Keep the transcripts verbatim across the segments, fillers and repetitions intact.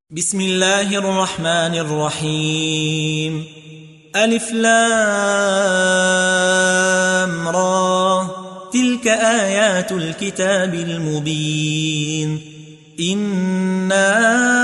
بسم الله الرحمن الرحيم. ألف لام را، تلك آيات الكتاب المبين. إنا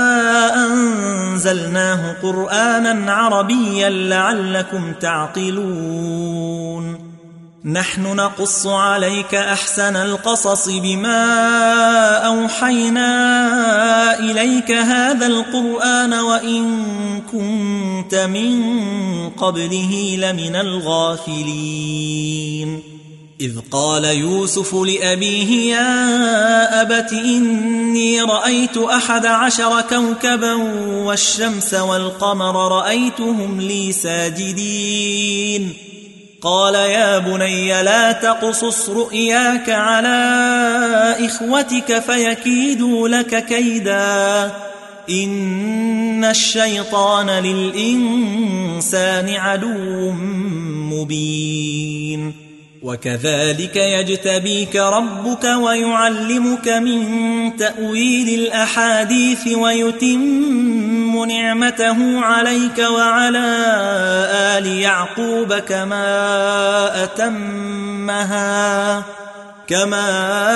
أنزلناه قرآنا عربيا لعلكم تعقلون. نحن نقص عليك أحسن القصص بما أوحينا إليك هذا القرآن وإن كنت من قبله لمن الغافلين. إذ قال يوسف لأبيه يا أبت إني رأيت أحد عشر كوكبا والشمس والقمر رأيتهم لي ساجدين. قال يا بني لا تقصص رؤياك على إخوتك فيكيدوا لك كيدا، إن الشيطان للإنسان عدو مبين. وكذلك يجتبيك ربك ويعلمك من تأويل الأحاديث ويتم نعمته عليك وعلى آل يعقوب كما أتمها كما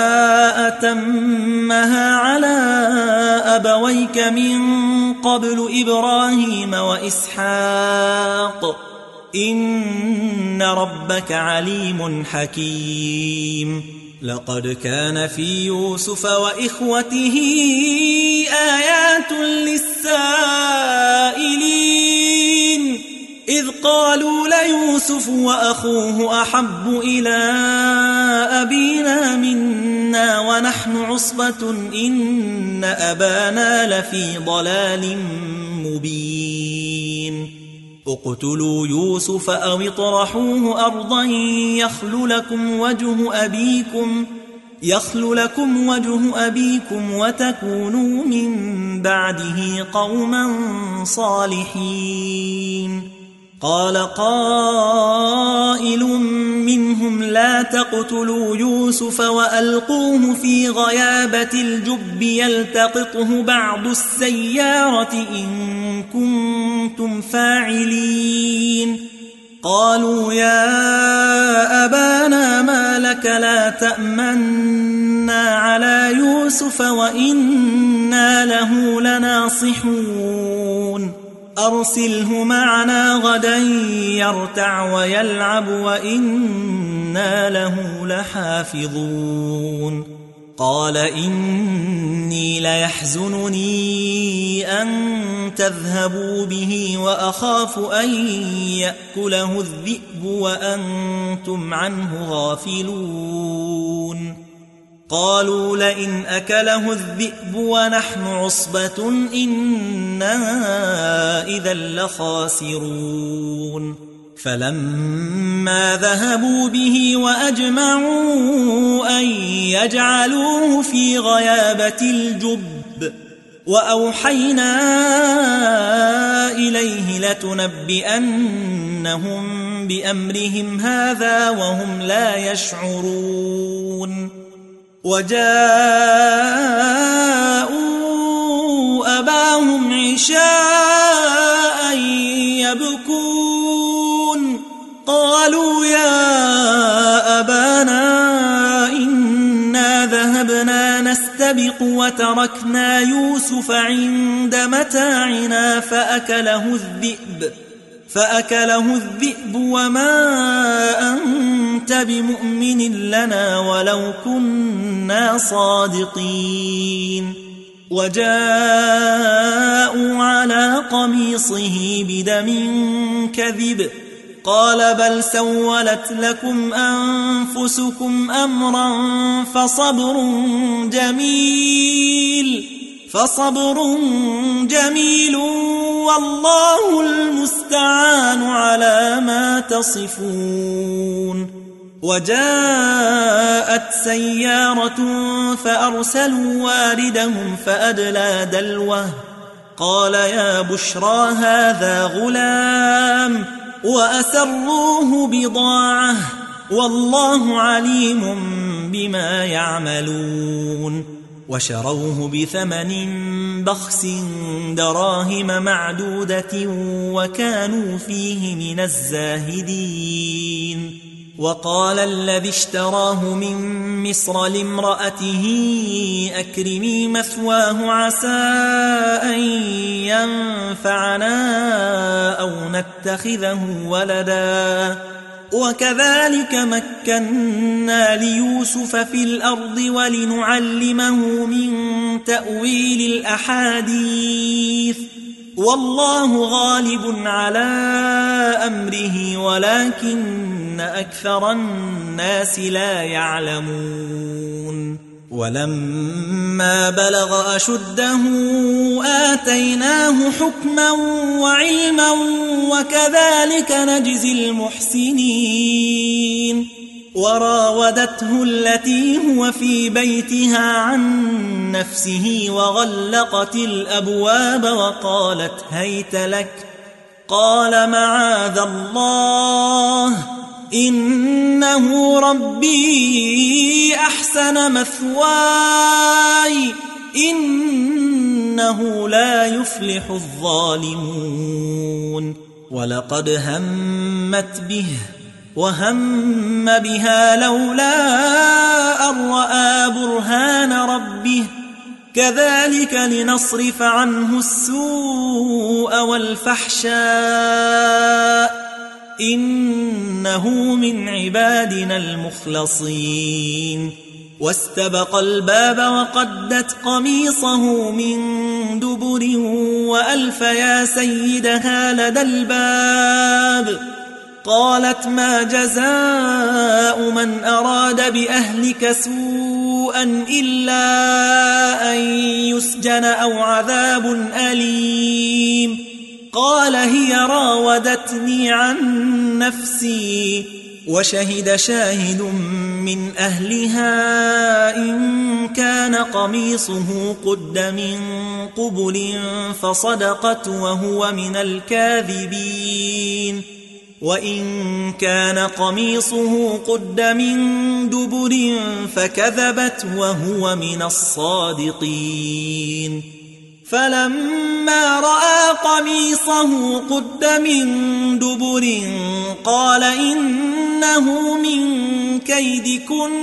أتمها على أبويك من قبل إبراهيم وإسحاق إن ربك عليم حكيم. لقد كان في يوسف وإخوته آيات للسائلين إذ قالوا ليوسف وأخوه أحب إلى أبينا منا ونحن عصبة إن أبانا لفي ضلال مبين. اقتلوا يوسف أو اطرحوه أرضا يخل لكم وجه أبيكم يخل لكم وجه أبيكم وتكونوا من بعده قوما صالحين. قال قائل منهم لا تقتلوا يوسف وألقوه في غيابة الجب يلتقطه بعض السيارة إن كنتم فاعلين. قالوا يا أبانا ما لك لا تأمنا على يوسف وإنا له لناصحون. أرسله معنا غدا يرتع ويلعب وإنا له لحافظون. قال إني ليحزنني أن تذهبوا به وأخاف أن يأكله الذئب وأنتم عنه غافلون. قالوا لئن أكله الذئب ونحن عصبة إنا إذا لخاسرون. فلما ذهبوا به وأجمعوا أن يجعلوه في غيابة الجب وأوحينا إليه لتنبئنهم بأمرهم هذا وهم لا يشعرون. وجاءوا أباهم عشاء يبكون. قالوا يا أبانا إنا ذهبنا نستبق وتركنا يوسف عند متاعنا فأكله الذئب فأكله الذئب وما أنت بمؤمن لنا ولو كنا صادقين. وجاءوا على قميصه بدم كذب قال بل سولت لكم أنفسكم أمرا فصبر جميل فصبر جميل والله المستعان على ما تصفون. وجاءت سيارة فأرسلوا واردهم فأدلى دلوه قال يا بشرى هذا غلام وأسروه بضاعة والله عليم بما يعملون. وشروه بثمن بخس دراهم معدودة وكانوا فيه من الزاهدين. وقال الذي اشتراه من مصر لامرأته أكرمي مثواه عسى أن ينفعنا أو نتخذه ولدا وكذلك مكنا ليوسف في الأرض ولنعلمه من تأويل الأحاديث والله غالب على أمره ولكن أكثر الناس لا يعلمون. ولما بلغ أشده آتيناه حكما وعلما وكذلك نجزي المحسنين. وراودته التي هو في بيتها عن نفسه وغلقت الأبواب وقالت هيت لك قال معاذ الله إنه ربي أحسن مثواي إنه لا يفلح الظالمون. ولقد همت به وهم بها لولا أن رأى برهان ربه كذلك لنصرف عنه السوء والفحشاء إنه من عبادنا المخلصين. واستبق الباب وقدت قميصه من دبر وألف يا سيدها لدى الباب قالت ما جزاء من أراد بأهلك سوءا إلا أن يسجن أو عذاب أليم. قال هي راودتني عن نفسي وشهد شاهد من أهلها إن كان قميصه قد من قبل فصدقت وهو من الكاذبين وإن كان قميصه قد من دبر فكذبت وهو من الصادقين. فلما رأى قميصه قد من دبر قال إنه من كيدكن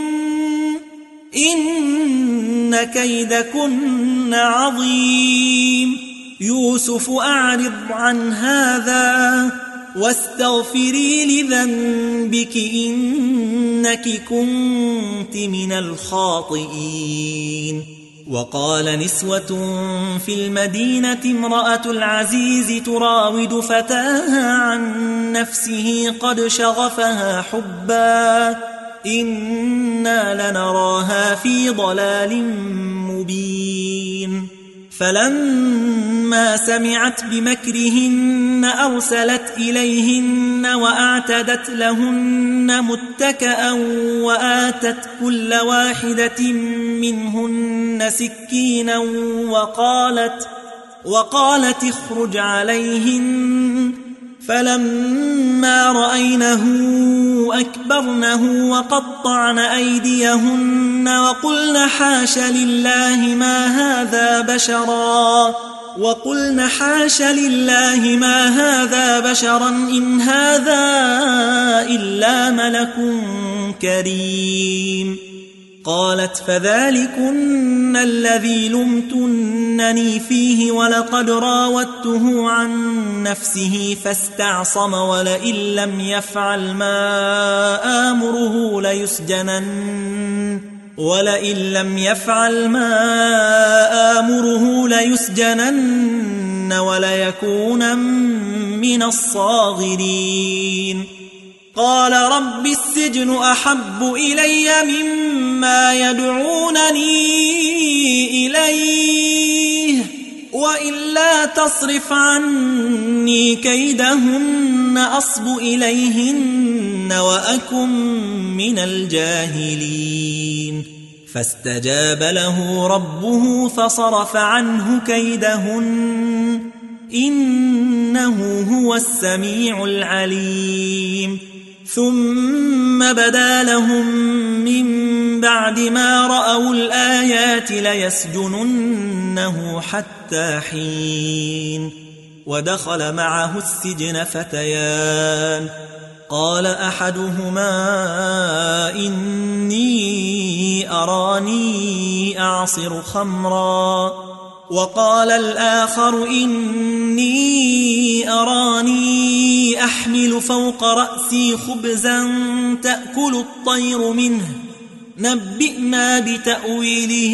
إن كيدكن عظيم. يوسف أعرض عن هذا واستغفري لذنبك إنك كنت من الخاطئين. وقال نسوة في المدينة امرأة العزيز تراود فتاها عن نفسه قد شغفها حبا إنا لنراها في ضلال مبين. فلما سمعت بمكرهن أرسلت إليهن وأعتدت لهن متكأ وآتت كل واحدة منهن سكينا وقالت, وقالت اخرج عليهن. فلما رأينه أكبرنه وقطعن أيديهن وقلن حاش لله ما هذا بشرا وقلن حاش لله ما هذا بشرا إن هذا إلا ملك كريم. قالت فذلكن الذي لمتنني فيه ولقد راودته عن نفسه فاستعصم ولئن لم يفعل ما آمره ليسجنن ولئن لم يفعل ما آمره ليسجنن وليكون من الصاغرين. قال رب السجن أحب إلي مما يدعونني إليه وإلا تصرف عني كيدهن أصب إليهن وأكن من الجاهلين. فاستجاب له ربه فصرف عنه كيدهن إنه هو السميع العليم. ثم بدا لهم من بعد ما رأوا الآيات ليسجننه حتى حين ودخل معه السجن فتيان قال أحدهما إني أراني أعصر خمرا وقال الآخر إني أراني أحمل فوق رأسي خبزا تأكل الطير منه نبئنا بتأويله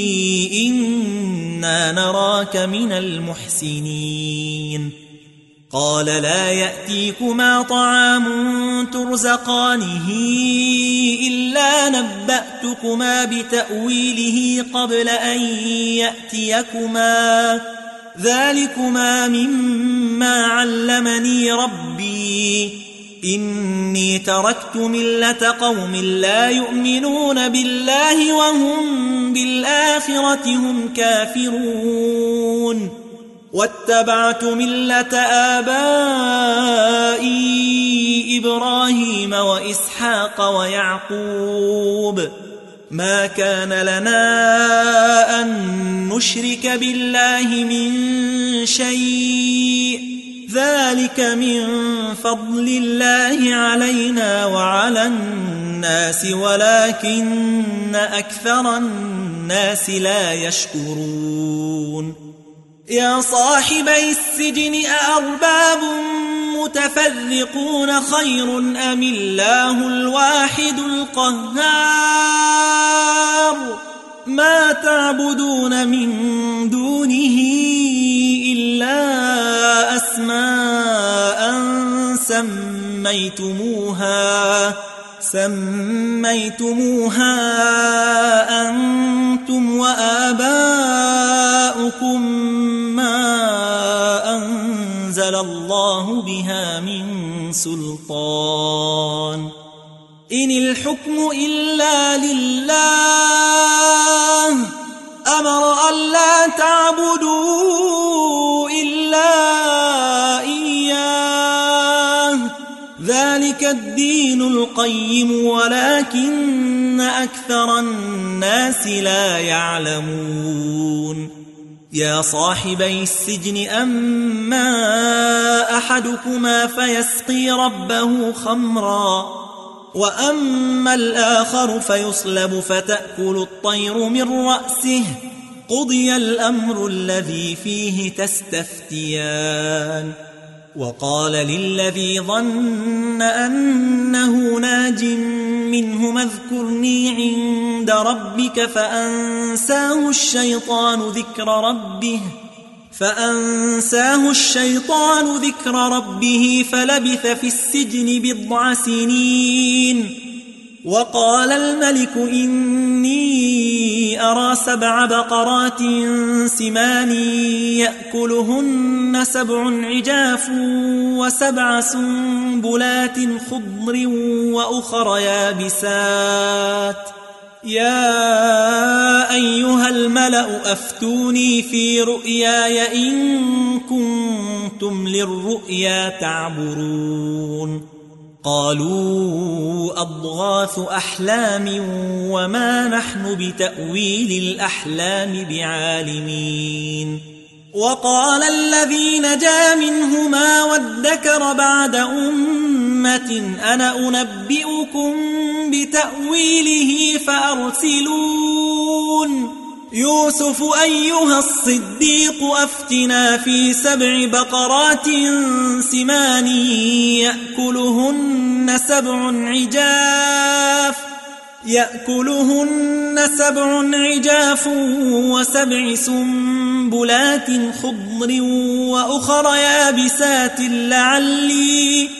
إنا نراك من المحسنين قال لا يأتيكما طعام ترزقانه إلا نبأتكما بتأويله قبل أن يأتيكما ذلكما مما علمني ربي إني تركت ملة قوم لا يؤمنون بالله وهم بالآخرة هم كافرون واتبعت ملة آبائي إبراهيم وإسحاق ويعقوب ما كان لنا أن نشرك بالله من شيء ذلك من فضل الله علينا وعلى الناس ولكن أكثر الناس لا يشكرون يا صاحبي السجن أأرباب متفرقون خير أم الله الواحد القهار ما تعبدون من دونه إلا أسماء سميتموها سميتموها أنتم وآباؤكم ما أنزل الله بها من سلطان إن الحكم إلا لله أمر ألا تعبدوا إلا إياه ذلك الدين القيم ولكن أكثر الناس لا يعلمون يا صاحبي السجن أما أحدكما فيسقي ربه خمرا وأما الآخر فيصلب فتأكل الطير من رأسه قضي الأمر الذي فيه تستفتيان وقال للذي ظن أنه ناج منهما اذكرني عند ربك فأنساه الشيطان ذكر ربه فأنساه الشيطان ذكر ربه فلبث في السجن بضع سنين وقال الملك إني أرى سبع بقرات سمان يأكلهن سبع عجاف وسبع سنبلات خضر وأخر يابسات يا أيها الملأ أفتوني في رؤياي إن كنتم للرؤيا تعبرون قالوا أضغاث أحلام وما نحن بتأويل الأحلام بعالمين وقال الذي نجا منهما وادكر بعد أمة أنا أنبئكم بتأويله فأرسلون يوسف أيها الصديق أفتنا في سبع بقرات سمان يأكلهن سبع عجاف يأكلهن سبع عجاف وسبع سنبلات خضر وأخر يابسات لعلي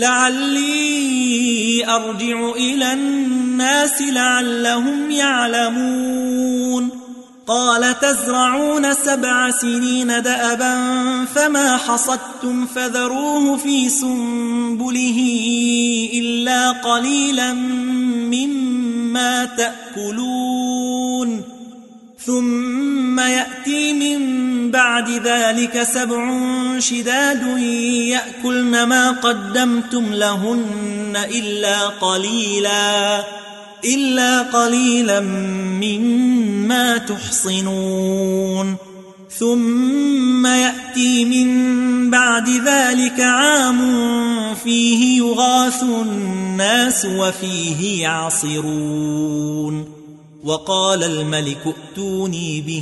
لعلي أرجع إلى الناس لعلهم يعلمون قال تزرعون سبع سنين دأبا فما حصدتم فذروه في سنبله إلا قليلا مما تأكلون ثم يأتي من بعد ذلك سبع شداد يأكلن ما قدمتم لهن إلا قليلا إلا قليلا مما تحصنون ثم يأتي من بعد ذلك عام فيه يغاث الناس وفيه يعصرون وقال الملك ائتوني به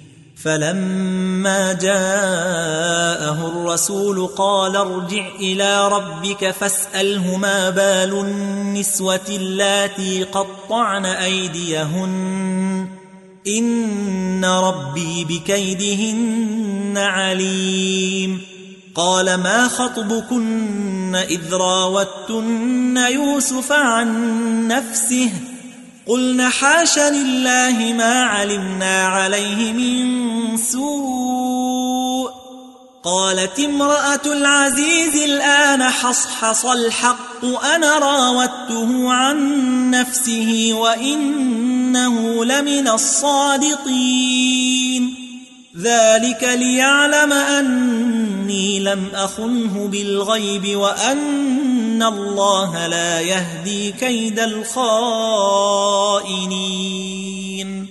فلما جاءه الرسول قال ارجع إلى ربك فاسأله ما بال النسوة اللاتي قطعن أيديهن إن ربي بكيدهن عليم قال ما خطبكن إذ راوتن يوسف عن نفسه قلن حاش لله ما علمنا عليه من سوء قالت امرأة العزيز الآن حصحص الحق أنا راودته عن نفسه وإنه لمن الصادقين ذلك ليعلم أني لم أخنه بالغيب وأن الله لا يهدي كيد الخائنين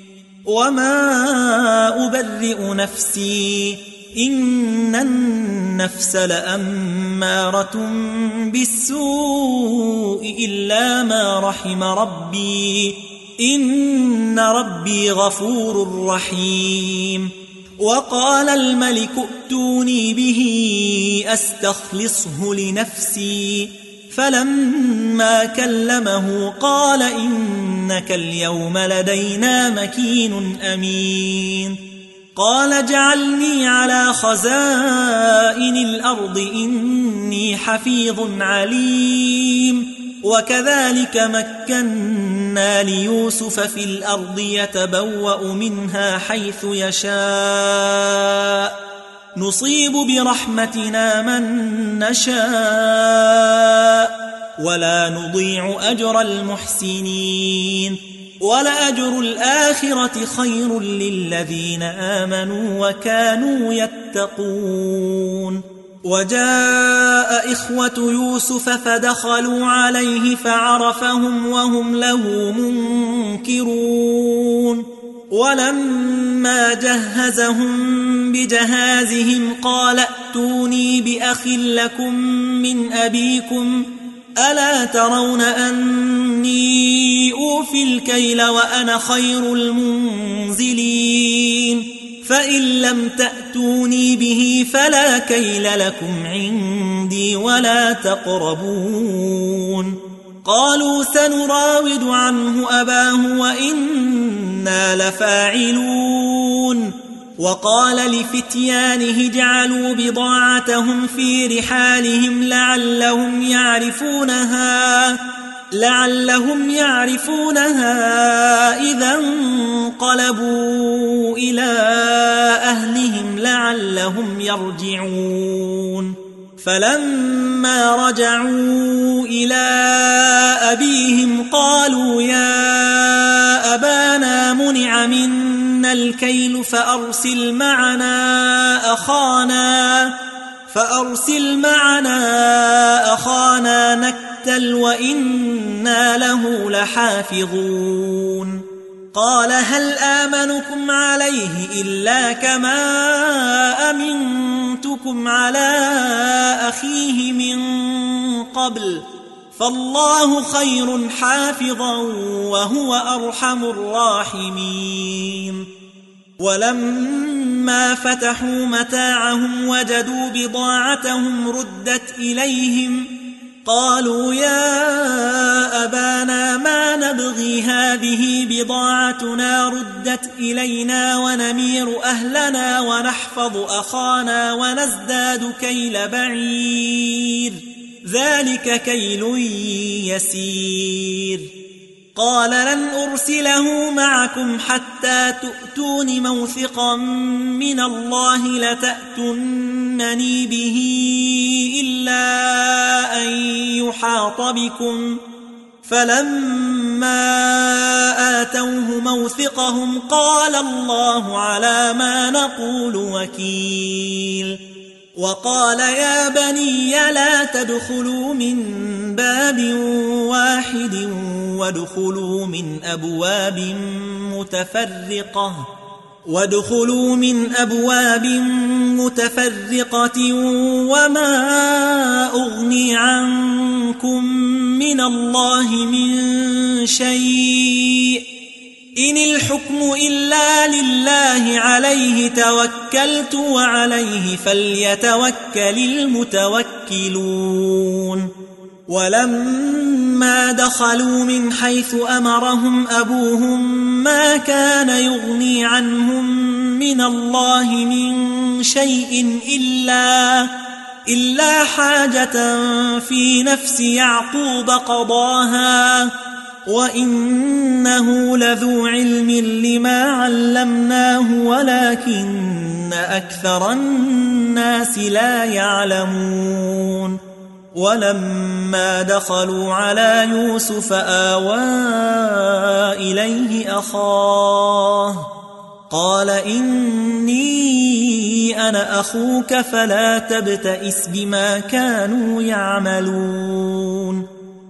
وما أبرئ نفسي إن النفس لأمارة بالسوء إلا ما رحم ربي إن ربي غفور رحيم وقال الملك ائتوني به أستخلصه لنفسي فلما كلمه قال إنك اليوم لدينا مكين أمين قال اجعلني على خزائن الأرض إني حفيظ عليم وكذلك مكنا ليوسف في الأرض يتبوأ منها حيث يشاء نصيب برحمتنا من نشاء ولا نضيع أجر المحسنين ولأجر الآخرة خير للذين آمنوا وكانوا يتقون وجاء إخوة يوسف فدخلوا عليه فعرفهم وهم له منكرون ولما جهزهم بجهازهم قال ائتوني بأخ لكم من أبيكم ألا ترون أني أوفي الكيل وأنا خير المنزلين فإن لم تأتوني به فلا كيل لكم عندي ولا تقربون قالوا سنراود عنه أباه وإنا لفاعلون وقال لفتيانه اجعلوا بضاعتهم في رحالهم لعلهم يعرفونها لعلهم يعرفونها إذا انقلبوا إلى أهلهم لعلهم يرجعون فلما رجعوا إلى أبيهم قالوا يا أبانا منع منا الكيل فأرسل معنا أخانا فأرسل معنا أخانا نكتل وإنا له لحافظون قال هل آمنكم عليه إلا كما أمنتكم على أخيه من قبل فالله خير حافظا وهو أرحم الراحمين ولما فتحوا متاعهم وجدوا بضاعتهم ردت إليهم قالوا يا أبانا ما نبغي هذه بضاعتنا ردت إلينا ونمير أهلنا ونحفظ أخانا ونزداد كيل بعير ذلك كيل يسير قال لن أرسله معكم حتى تؤتون موثقا من الله لتأتونني به إلا أن يحاط بكم فلما آتوه موثقهم قال الله على ما نقول وكيل وقال يا بني لا تدخلوا من باب واحد وادخلوا من أبواب متفرقة وادخلوا من أبواب متفرقة وما أغني عنكم من الله من شيء إن الحكم إلا لله عليه توكلت وعليه فليتوكل المتوكلون ولما دخلوا من حيث أمرهم أبوهم ما كان يغني عنهم من الله من شيء إلا, إلا حاجة في نفس يعقوب قضاها وإنه لذو علم لما علمناه ولكن أكثر الناس لا يعلمون ولما دخلوا على يوسف آوى إليه أخاه قال إني أنا أخوك فلا تبتئس بما كانوا يعملون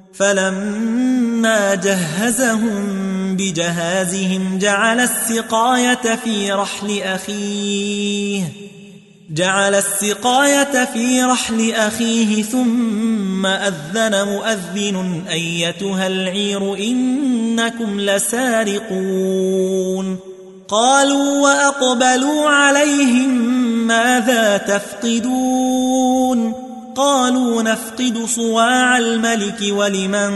فلما جهزهم بجهازهم جعل السقاية في رحل أخيه جعل السقاية في رحل أخيه ثم أذن مؤذن أيتها العير إنكم لسارقون قالوا وأقبلوا عليهم ماذا تفقدون قالوا نفقد صواع الملك ولمن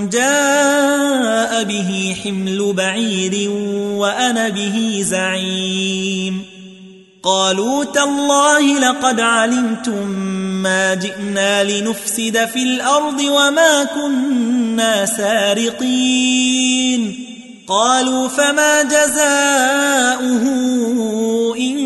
جاء به حمل بعير وأنا به زعيم قالوا تالله لقد علمتم ما جئنا لنفسد في الأرض وما كنا سارقين قالوا فما جزاؤه إن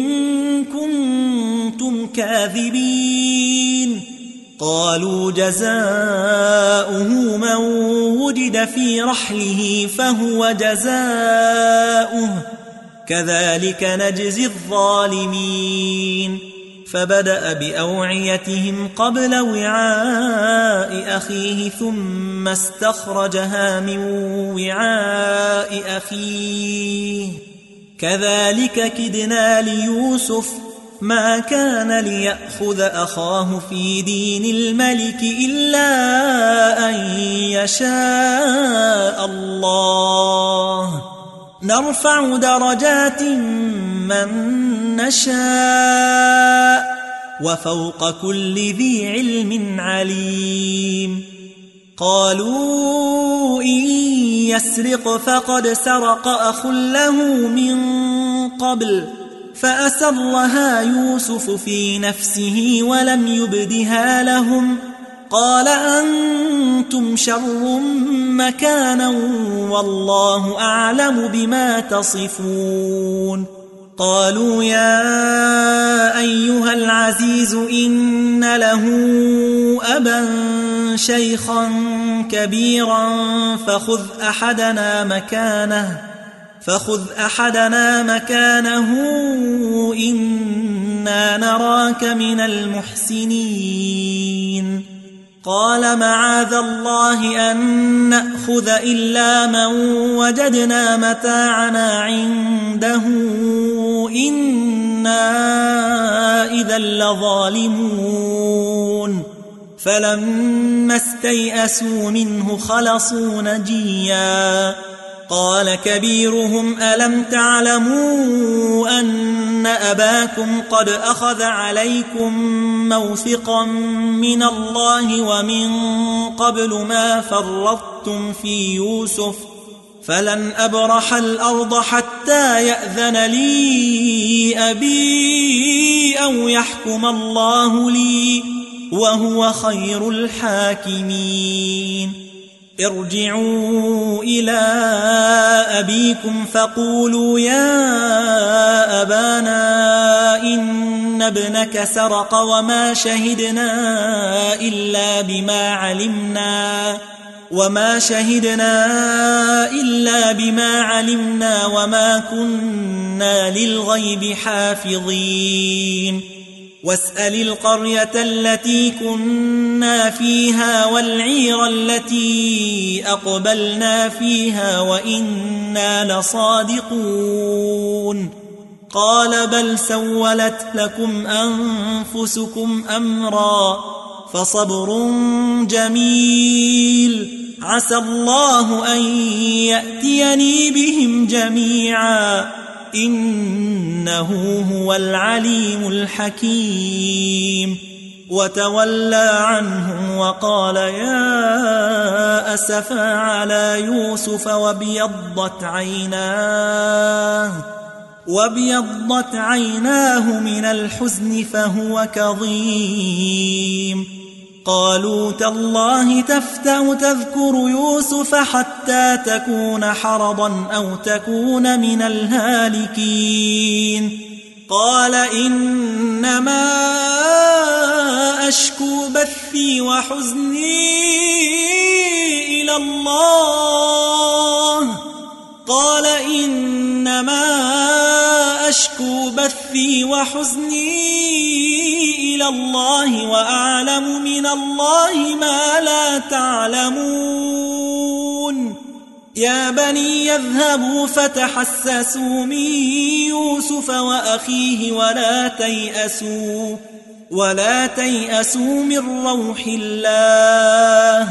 كنتم كاذبين قالوا جزاؤه من وجد في رحله فهو جزاؤه كذلك نجزي الظالمين فبدأ بأوعيتهم قبل وعاء أخيه ثم استخرجها من وعاء أخيه كذلك كدنا ليوسف ما كان ليأخذ أخاه في دين الملك إلا أن يشاء الله نرفع درجات من نشاء وفوق كل ذي علم عليم قالوا إن يسرق فقد سرق أخ له من قبل فأسرها يوسف في نفسه ولم يبدها لهم قال أنتم شر مكانا والله أعلم بما تصفون قالوا يا أيها العزيز إن له أبا شيخا كبيرا فخذ أحدنا مكانه فخذ أحدنا مكانه إنا نراك من المحسنين قال معاذ الله أن نأخذ إلا من وجدنا متاعنا عنده إنا إذا لظالمون فلما استيئسوا منه خلصوا نجيا قال كبيرهم ألم تعلموا أن أباكم قد أخذ عليكم موثقا من الله ومن قبل ما فرطتم في يوسف فلن أبرح الأرض حتى يأذن لي أبي أو يحكم الله لي وهو خير الحاكمين ارجعوا إلى أبيكم فقولوا يا أبانا إن ابنك سرق وما شهدنا إلا بما علمنا وما شهدنا إلا بما علمنا وما كنا للغيب حافظين واسأل القرية التي كنا فيها والعير التي أقبلنا فيها وإنا لصادقون قال بل سولت لكم أنفسكم أمرا فصبر جميل عسى الله أن يأتيني بهم جميعا إنه هو العليم الحكيم وتولى عنهم وقال يا أسفا على يوسف وابيضت عيناه وابيضت عيناه من الحزن فهو كظيم قالوا تالله تفتأ تذكر يوسف حتى تكون حرضا أو تكون من الهالكين قال إنما أشكو بثي وحزني إلى الله قال إنما أشكو بثي وحزني إلى الله وأعلم من الله ما لا تعلمون يا بني يذهبوا فتحسسوا من يوسف وأخيه ولا تيأسوا ولا تيأسوا من روح الله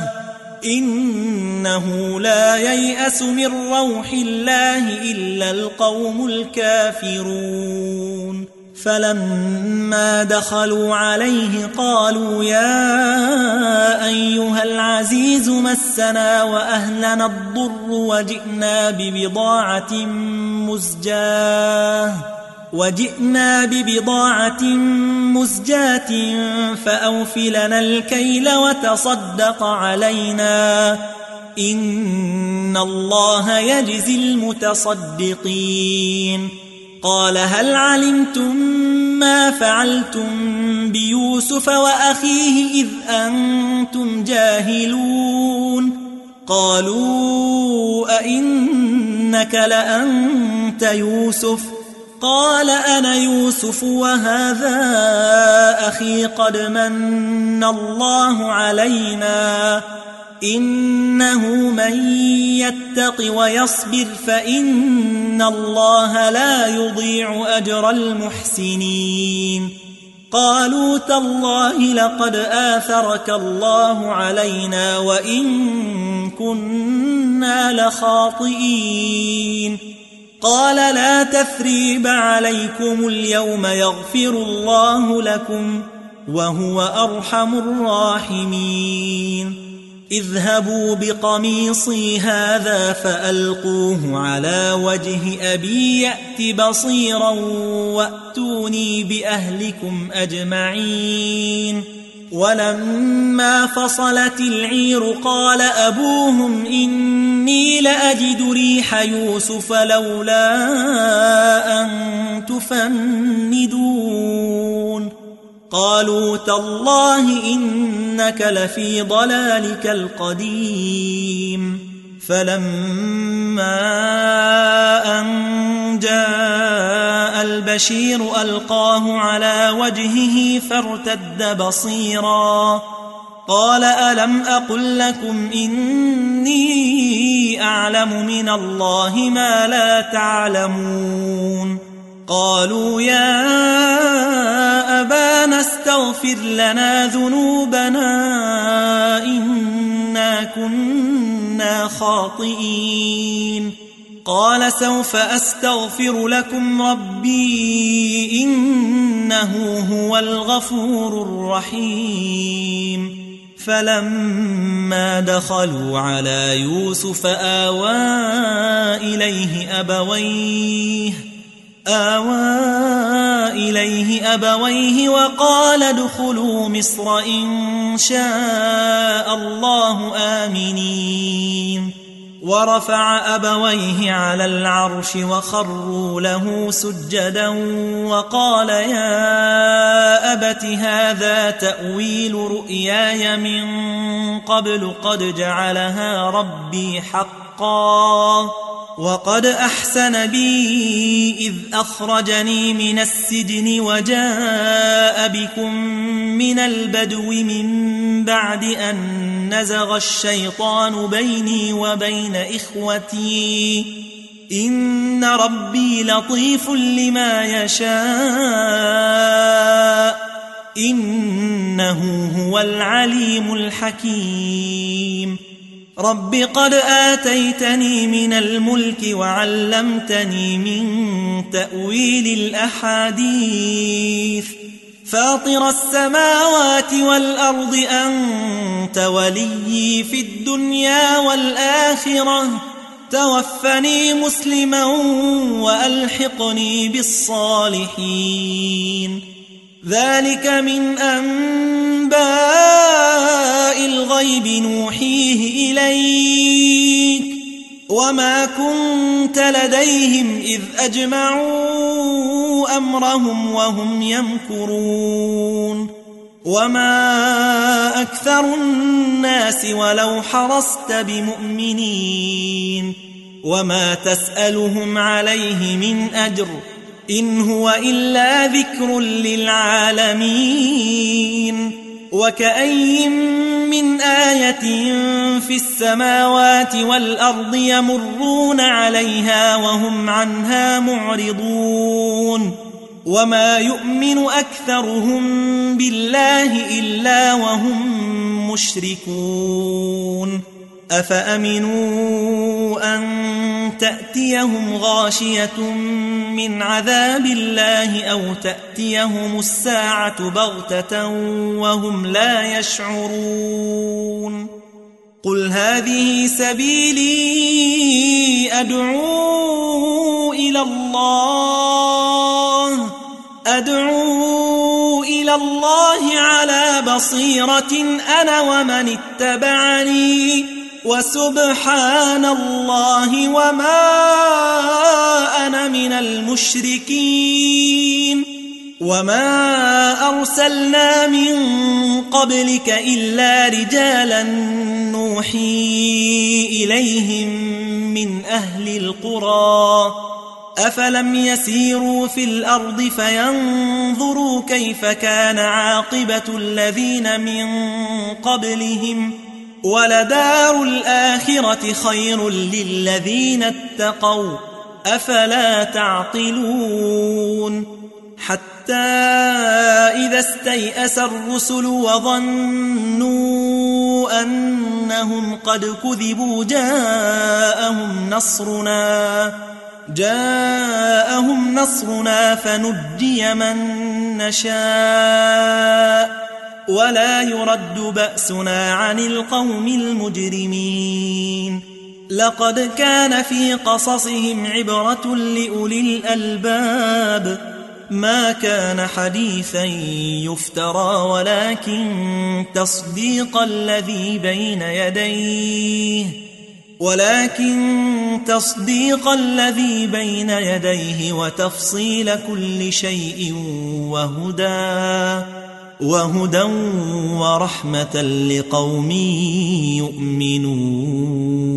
إنه لا ييأس من روح الله إلا القوم الكافرون فلما دخلوا عليه قالوا يا أيها العزيز مسنا وأهلنا الضر وجئنا ببضاعة مزجاة وجئنا ببضاعة مزجاة فأوف لنا الكيل وتصدق علينا إن الله يجزي المتصدقين قال هل علمتم ما فعلتم بيوسف وأخيه إذ أنتم جاهلون قالوا أئنك لأنت يوسف قال أنا يوسف وهذا أخي قد من الله علينا إنه من يتق ويصبر فإن الله لا يضيع أجر المحسنين قالوا تالله لقد آثرك الله علينا وإن كنا لخاطئين قال لا تثريب عليكم اليوم يغفر الله لكم وهو أرحم الراحمين اذهبوا بقميصي هذا فألقوه على وجه أبي يأت بصيرا وأتوني بأهلكم أجمعين ولما فصلت العير قال أبوهم إني لأجد ريح يوسف لولا أن تفندون قالوا تالله إنك لفي ضلالك القديم فلما أن جاء البشير ألقاه على وجهه فارتد بصيرا قال ألم أقل لكم إني أعلم من الله ما لا تعلمون قالوا يا أبانا استغفر لنا ذنوبنا إنا كنا خاطئين قال سوف أستغفر لكم ربي إنه هو الغفور الرحيم فلما دخلوا على يوسف آوى إليه أبويه آوى إليه أبويه وقال ادخلوا مصر إن شاء الله آمنين ورفع أبويه على العرش وخروا له سجدا وقال يا أبت هذا تأويل رؤياي من قبل قد جعلها ربي حقا وقد أحسن بي إذ أخرجني من السجن وجاء بكم من البدو من بعد أن نزغ الشيطان بيني وبين إخوتي إن ربي لطيف لما يشاء إنه هو العليم الحكيم رب قد آتيتني من الملك وعلمتني من تأويل الأحاديث فاطر السماوات والأرض أنت وليي في الدنيا والآخرة توفني مسلما وألحقني بالصالحين ذلك من أنباء الغيب نوحيه إليك وما كنت لديهم إذ أجمعوا أمرهم وهم يمكرون وما أكثر الناس ولو حرصت بمؤمنين وما تسألهم عليه من أجر إن هو إلا ذكر للعالمين وكأي من آية في السماوات والأرض يمرون عليها وهم عنها معرضون وما يؤمن أكثرهم بالله إلا وهم مشركون أفأمنوا أن تأتيهم غاشية من عذاب الله أو تأتيهم الساعة بغتة وهم لا يشعرون قل هذه سبيلي أدعو إلى الله أدعو إلى الله على بصيرة أنا ومن اتبعني وسبحان الله وما أنا من المشركين وما أرسلنا من قبلك إلا رجالا نوحي إليهم من أهل القرى أفلم يسيروا في الأرض فينظروا كيف كان عاقبة الذين من قبلهم ولدار الآخرة خير للذين اتقوا أفلا تعقلون حتى إذا استيأس الرسل وظنوا أنهم قد كذبوا جاءهم نصرنا جاءهم نصرنا فنجي من نشاء ولا يرد بأسنا عن القوم المجرمين لقد كان في قصصهم عبرة لأولي الألباب ما كان حديثا يفترى ولكن تصديق الذي بين يديه ولكن تصديق الذي بين يديه وتفصيل كل شيء وهدى وهدى ورحمة لقوم يؤمنون